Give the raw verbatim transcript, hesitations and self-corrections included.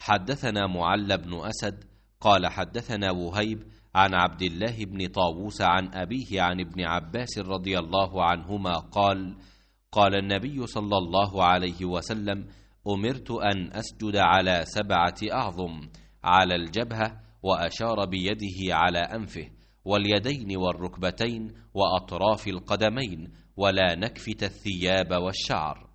حدثنا معل بن أسد قال حدثنا وهيب عن عبد الله بن طاووس عن أبيه عن ابن عباس رضي الله عنهما قال قال النبي صلى الله عليه وسلم أمرت أن أسجد على سبعة أعظم، على الجبهة، وأشار بيده على أنفه واليدين والركبتين وأطراف القدمين، ولا نكفت الثياب والشعر.